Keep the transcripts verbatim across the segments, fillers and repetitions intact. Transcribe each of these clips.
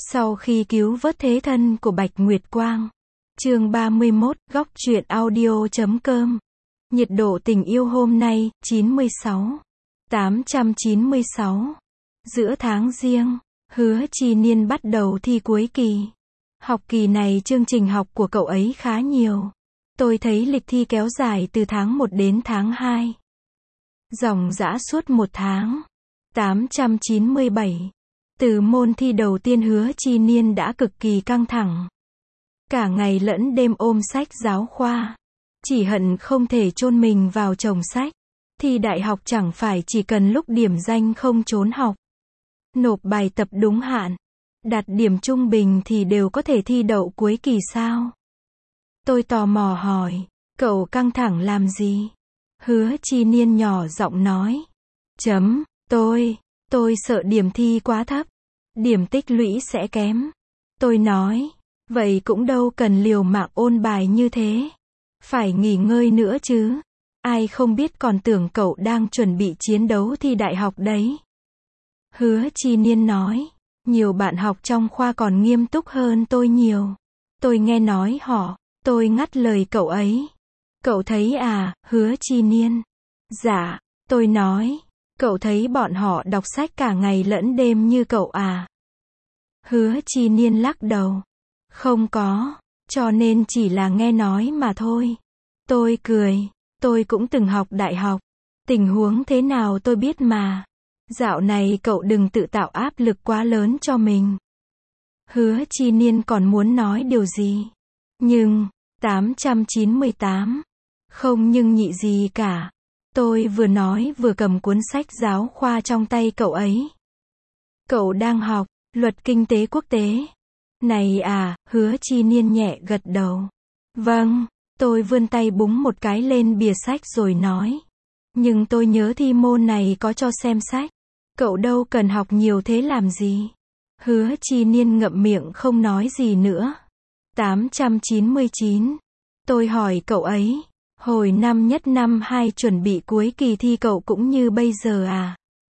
Sau khi cứu vớt thế thân của Bạch Nguyệt Quang. Chương ba mươi mốt, góc truyện audio chấm com. Nhiệt độ tình yêu hôm nay, chín mươi sáu. tám trăm chín mươi sáu. Giữa tháng Giêng, Hứa Chi Niên bắt đầu thi cuối kỳ. Học kỳ này chương trình học của cậu ấy khá nhiều. Tôi thấy lịch thi kéo dài từ tháng một đến tháng hai. Dòng dã suốt một tháng. tám trăm chín mươi bảy. Từ môn thi đầu tiên Hứa Chi Niên đã cực kỳ căng thẳng. Cả ngày lẫn đêm ôm sách giáo khoa. Chỉ hận không thể chôn mình vào chồng sách. Thi đại học chẳng phải chỉ cần lúc điểm danh không trốn học. Nộp bài tập đúng hạn. Đạt điểm trung bình thì đều có thể thi đậu cuối kỳ sao? Tôi tò mò hỏi, cậu căng thẳng làm gì? Hứa Chi Niên nhỏ giọng nói. Chấm, tôi, tôi sợ điểm thi quá thấp. Điểm tích lũy sẽ kém. Tôi nói, vậy cũng đâu cần liều mạng ôn bài như thế. Phải nghỉ ngơi nữa chứ. Ai không biết còn tưởng cậu đang chuẩn bị chiến đấu thi đại học đấy. Hứa Chi Niên nói, nhiều bạn học trong khoa còn nghiêm túc hơn tôi nhiều. Tôi nghe nói họ, tôi ngắt lời cậu ấy. Cậu thấy à, Hứa Chi Niên? Dạ, tôi nói, cậu thấy bọn họ đọc sách cả ngày lẫn đêm như cậu à? Hứa Chi Niên lắc đầu. Không có, cho nên chỉ là nghe nói mà thôi. Tôi cười, tôi cũng từng học đại học. Tình huống thế nào tôi biết mà. Dạo này cậu đừng tự tạo áp lực quá lớn cho mình. Hứa Chi Niên còn muốn nói điều gì. Nhưng, tám trăm chín mươi tám. Không nhưng nhị gì cả. Tôi vừa nói vừa cầm cuốn sách giáo khoa trong tay cậu ấy. Cậu đang học luật kinh tế quốc tế. Này à, Hứa Chi Niên nhẹ gật đầu. Vâng, tôi vươn tay búng một cái lên bìa sách rồi nói. Nhưng tôi nhớ thi môn này có cho xem sách. Cậu đâu cần học nhiều thế làm gì. Hứa Chi Niên ngậm miệng không nói gì nữa. tám trăm chín mươi chín. Tôi hỏi cậu ấy, hồi năm nhất năm hai chuẩn bị cuối kỳ thi cậu cũng như bây giờ à?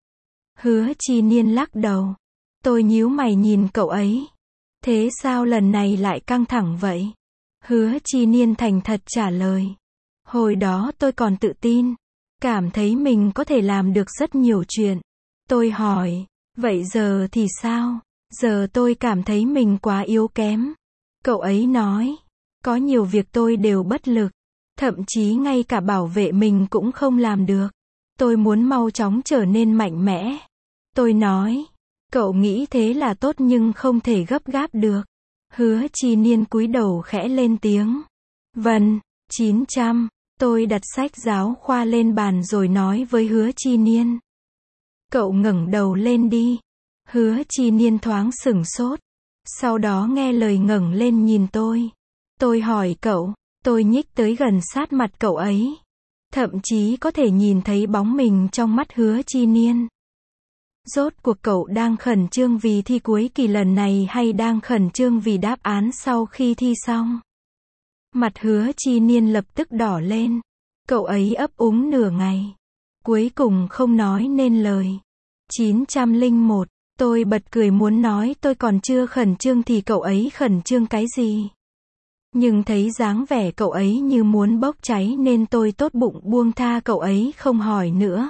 Hứa Chi Niên lắc đầu. Tôi nhíu mày nhìn cậu ấy. Thế sao lần này lại căng thẳng vậy? Hứa Chi Niên thành thật trả lời. Hồi đó tôi còn tự tin. Cảm thấy mình có thể làm được rất nhiều chuyện. Tôi hỏi, vậy giờ thì sao? Giờ tôi cảm thấy mình quá yếu kém. Cậu ấy nói, có nhiều việc tôi đều bất lực. Thậm chí ngay cả bảo vệ mình cũng không làm được. Tôi muốn mau chóng trở nên mạnh mẽ. Tôi nói, cậu nghĩ thế là tốt nhưng không thể gấp gáp được. Hứa Chi Niên cúi đầu khẽ lên tiếng. Vâng, chín trăm. Tôi đặt sách giáo khoa lên bàn rồi nói với Hứa Chi Niên. Cậu ngẩng đầu lên đi. Hứa Chi Niên thoáng sửng sốt. Sau đó nghe lời ngẩng lên nhìn tôi. Tôi hỏi cậu, tôi nhích tới gần sát mặt cậu ấy. Thậm chí có thể nhìn thấy bóng mình trong mắt Hứa Chi Niên. Rốt cuộc cậu đang khẩn trương vì thi cuối kỳ lần này hay đang khẩn trương vì đáp án sau khi thi xong? Mặt Hứa Chi Niên lập tức đỏ lên. Cậu ấy ấp úng nửa ngày. Cuối cùng không nói nên lời. chín trăm lẻ một. Tôi bật cười muốn nói tôi còn chưa khẩn trương thì cậu ấy khẩn trương cái gì. Nhưng thấy dáng vẻ cậu ấy như muốn bốc cháy nên tôi tốt bụng buông tha cậu ấy không hỏi nữa.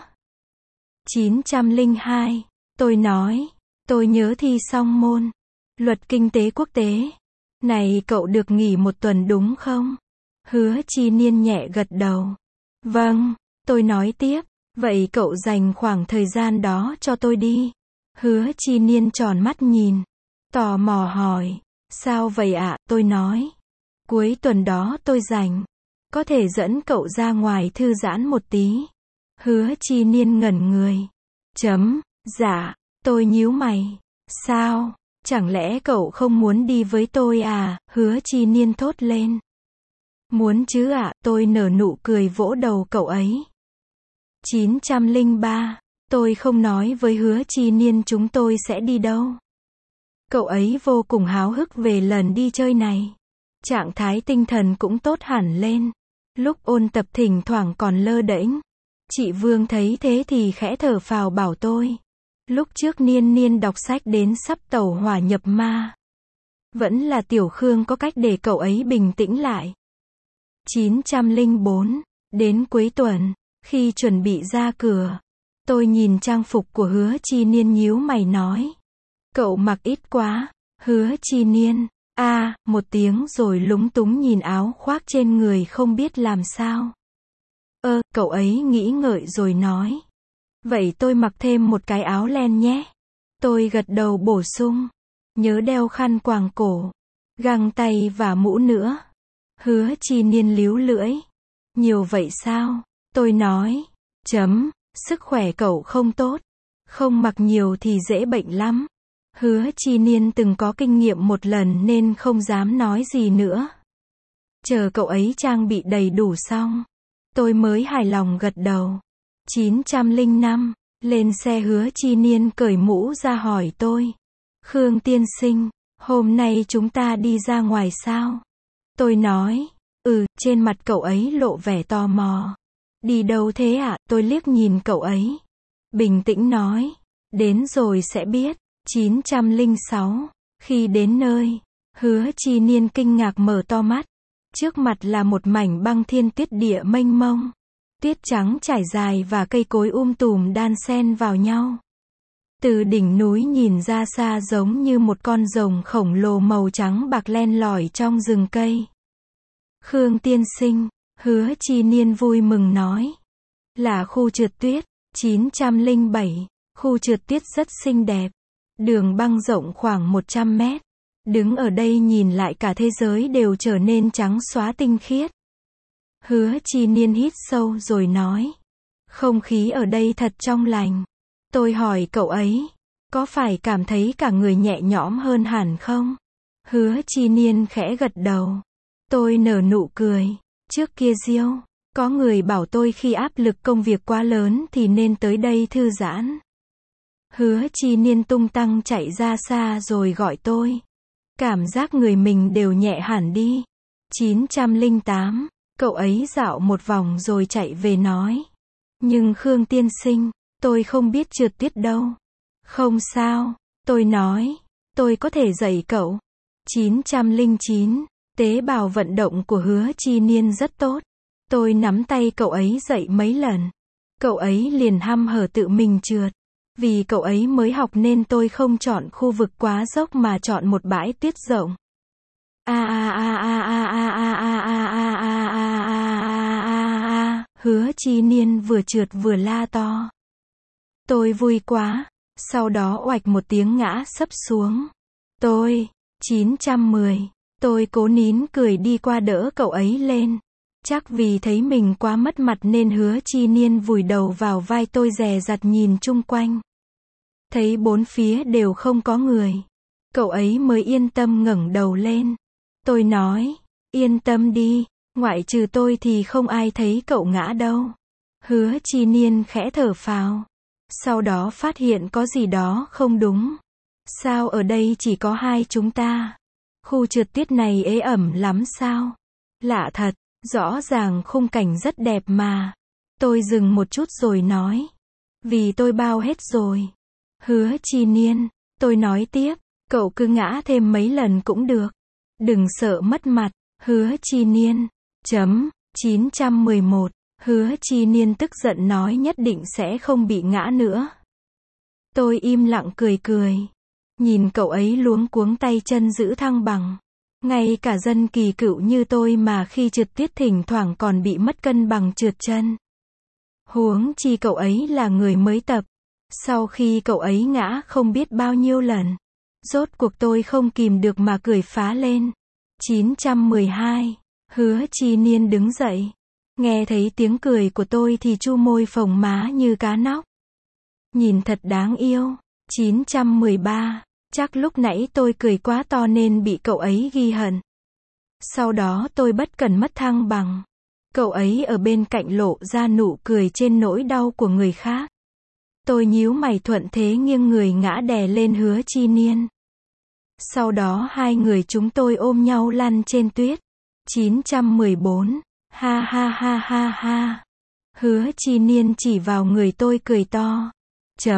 chín trăm lẻ hai. Tôi nói, tôi nhớ thi xong môn luật kinh tế quốc tế. Này cậu được nghỉ một tuần đúng không? Hứa Chi Niên nhẹ gật đầu. Vâng, tôi nói tiếp. Vậy cậu dành khoảng thời gian đó cho tôi đi. Hứa Chi Niên tròn mắt nhìn. Tò mò hỏi. Sao vậy ạ? Tôi nói. Cuối tuần đó tôi rảnh. Có thể dẫn cậu ra ngoài thư giãn một tí. Hứa Chi Niên ngẩn người. Chấm, dạ, tôi nhíu mày. Sao? Chẳng lẽ cậu không muốn đi với tôi à? Hứa Chi Niên thốt lên. Muốn chứ ạ, tôi nở nụ cười vỗ đầu cậu ấy. chín trăm lẻ ba. Tôi không nói với Hứa Chi Niên chúng tôi sẽ đi đâu. Cậu ấy vô cùng háo hức về lần đi chơi này. Trạng thái tinh thần cũng tốt hẳn lên. Lúc ôn tập thỉnh thoảng còn lơ đễnh. Chị Vương thấy thế thì khẽ thở phào bảo tôi. Lúc trước Niên Niên đọc sách đến sắp tẩu hỏa nhập ma. Vẫn là Tiểu Khương có cách để cậu ấy bình tĩnh lại. chín trăm lẻ bốn. Đến cuối tuần, khi chuẩn bị ra cửa, tôi nhìn trang phục của Hứa Chi Niên nhíu mày nói. Cậu mặc ít quá. Hứa Chi Niên, a à, một tiếng rồi lúng túng nhìn áo khoác trên người không biết làm sao. Ơ, cậu ấy nghĩ ngợi rồi nói. Vậy tôi mặc thêm một cái áo len nhé. Tôi gật đầu bổ sung. Nhớ đeo khăn quàng cổ, găng tay và mũ nữa. Hứa Chi Niên líu lưỡi. Nhiều vậy sao? Tôi nói. Chấm, sức khỏe cậu không tốt. Không mặc nhiều thì dễ bệnh lắm. Hứa Chi Niên từng có kinh nghiệm một lần nên không dám nói gì nữa. Chờ cậu ấy trang bị đầy đủ xong, tôi mới hài lòng gật đầu. chín trăm lẻ năm, lên xe Hứa Chi Niên cởi mũ ra hỏi tôi. Khương tiên sinh, hôm nay chúng ta đi ra ngoài sao? Tôi nói, ừ, trên mặt cậu ấy lộ vẻ tò mò. Đi đâu thế ạ? À? Tôi liếc nhìn cậu ấy. Bình tĩnh nói, đến rồi sẽ biết. chín trăm lẻ sáu, khi đến nơi, Hứa Chi Niên kinh ngạc mở to mắt. Trước mặt là một mảnh băng thiên tuyết địa mênh mông. Tuyết trắng trải dài và cây cối um tùm đan xen vào nhau. Từ đỉnh núi nhìn ra xa giống như một con rồng khổng lồ màu trắng bạc len lỏi trong rừng cây. Khương tiên sinh, Hứa Chi Niên vui mừng nói. Là khu trượt tuyết. chín trăm lẻ bảy, khu trượt tuyết rất xinh đẹp. Đường băng rộng khoảng một trăm mét. Đứng ở đây nhìn lại cả thế giới đều trở nên trắng xóa tinh khiết. Hứa Chi Niên hít sâu rồi nói. Không khí ở đây thật trong lành. Tôi hỏi cậu ấy, có phải cảm thấy cả người nhẹ nhõm hơn hẳn không? Hứa Chi Niên khẽ gật đầu. Tôi nở nụ cười. Trước kia Diêu, có người bảo tôi khi áp lực công việc quá lớn thì nên tới đây thư giãn. Hứa Chi Niên tung tăng chạy ra xa rồi gọi tôi. Cảm giác người mình đều nhẹ hẳn đi. chín trăm lẻ tám, cậu ấy dạo một vòng rồi chạy về nói. Nhưng Khương tiên sinh, tôi không biết trượt tuyết đâu. Không sao, tôi nói, tôi có thể dạy cậu. chín trăm lẻ chín, tế bào vận động của Hứa Chi Niên rất tốt. Tôi nắm tay cậu ấy dạy mấy lần. Cậu ấy liền hăm hở tự mình trượt. Vì cậu ấy mới học nên tôi không chọn khu vực quá dốc mà chọn một bãi tuyết rộng. A a a a a a a a a a a a a a. Hứa Chi Niên vừa trượt vừa la to. Tôi vui quá, sau đó oạch một tiếng ngã sấp xuống. Tôi, chín trăm mười, tôi cố nín cười đi qua đỡ cậu ấy lên. Chắc vì thấy mình quá mất mặt nên Hứa Chi Niên vùi đầu vào vai tôi dè dặt nhìn chung quanh. Thấy bốn phía đều không có người. Cậu ấy mới yên tâm ngẩng đầu lên. Tôi nói, yên tâm đi, ngoại trừ tôi thì không ai thấy cậu ngã đâu. Hứa Chi Niên khẽ thở phào. Sau đó phát hiện có gì đó không đúng. Sao ở đây chỉ có hai chúng ta? Khu trượt tuyết này ế ẩm lắm sao? Lạ thật, rõ ràng khung cảnh rất đẹp mà. Tôi dừng một chút rồi nói. Vì tôi bao hết rồi. Hứa Chi Niên, tôi nói tiếp, cậu cứ ngã thêm mấy lần cũng được. Đừng sợ mất mặt. Hứa Chi Niên, chấm, chín trăm mười một, Hứa Chi Niên tức giận nói nhất định sẽ không bị ngã nữa. Tôi im lặng cười cười. Nhìn cậu ấy luống cuống tay chân giữ thăng bằng. Ngay cả dân kỳ cựu như tôi mà khi trượt tuyết thỉnh thoảng còn bị mất cân bằng trượt chân. Huống chi cậu ấy là người mới tập. Sau khi cậu ấy ngã không biết bao nhiêu lần. Rốt cuộc tôi không kìm được mà cười phá lên. chín trăm mười hai, Hứa Chi Niên đứng dậy. Nghe thấy tiếng cười của tôi thì chu môi phồng má như cá nóc. Nhìn thật đáng yêu. chín trăm mười ba, chắc lúc nãy tôi cười quá to nên bị cậu ấy ghi hận. Sau đó tôi bất cẩn mất thăng bằng. Cậu ấy ở bên cạnh lộ ra nụ cười trên nỗi đau của người khác. Tôi nhíu mày thuận thế nghiêng người ngã đè lên Hứa Chi Niên. Sau đó hai người chúng tôi ôm nhau lăn trên tuyết. chín trăm mười bốn, ha ha ha ha ha. Hứa Chi Niên chỉ vào người tôi cười to. Chấm,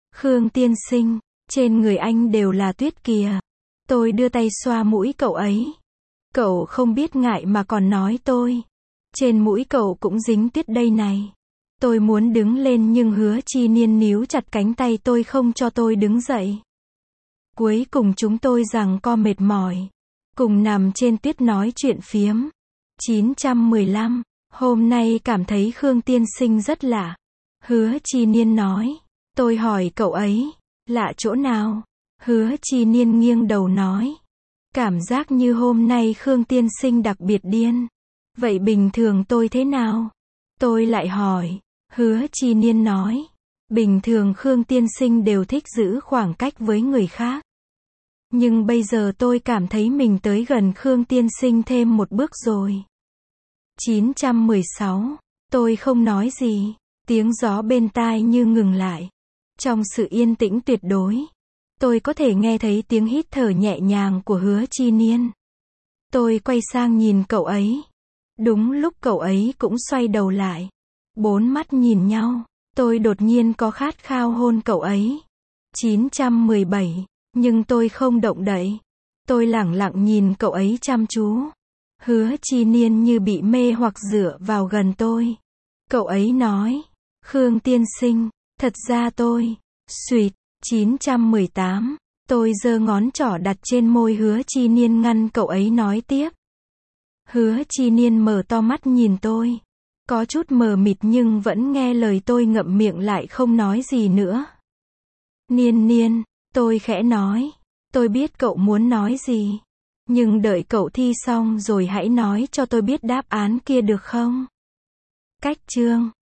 Khương tiên sinh, trên người anh đều là tuyết kìa. Tôi đưa tay xoa mũi cậu ấy. Cậu không biết ngại mà còn nói tôi. Trên mũi cậu cũng dính tuyết đây này. Tôi muốn đứng lên nhưng Hứa Chi Niên níu chặt cánh tay tôi không cho tôi đứng dậy. Cuối cùng chúng tôi giằng co mệt mỏi. Cùng nằm trên tuyết nói chuyện phiếm. chín trăm mười lăm. Hôm nay cảm thấy Khương tiên sinh rất lạ. Hứa Chi Niên nói. Tôi hỏi cậu ấy. Lạ chỗ nào? Hứa Chi Niên nghiêng đầu nói. Cảm giác như hôm nay Khương tiên sinh đặc biệt điên. Vậy bình thường tôi thế nào? Tôi lại hỏi. Hứa Chi Niên nói. Bình thường Khương tiên sinh đều thích giữ khoảng cách với người khác. Nhưng bây giờ tôi cảm thấy mình tới gần Khương tiên sinh thêm một bước rồi. chín trăm mười sáu. Tôi không nói gì. Tiếng gió bên tai như ngừng lại. Trong sự yên tĩnh tuyệt đối, tôi có thể nghe thấy tiếng hít thở nhẹ nhàng của Hứa Chi Niên. Tôi quay sang nhìn cậu ấy. Đúng lúc cậu ấy cũng xoay đầu lại. Bốn mắt nhìn nhau. Tôi đột nhiên có khát khao hôn cậu ấy. chín trăm mười bảy. Nhưng tôi không động đậy. Tôi lẳng lặng nhìn cậu ấy chăm chú. Hứa Chi Niên như bị mê hoặc dựa vào gần tôi. Cậu ấy nói. Khương tiên sinh, thật ra tôi, suýt, chín trăm mười tám. Tôi giơ ngón trỏ đặt trên môi Hứa Chi Niên ngăn cậu ấy nói tiếp. Hứa Chi Niên mở to mắt nhìn tôi. Có chút mờ mịt nhưng vẫn nghe lời tôi ngậm miệng lại không nói gì nữa. Niên Niên, tôi khẽ nói. Tôi biết cậu muốn nói gì. Nhưng đợi cậu thi xong rồi hãy nói cho tôi biết đáp án kia được không? Cách chương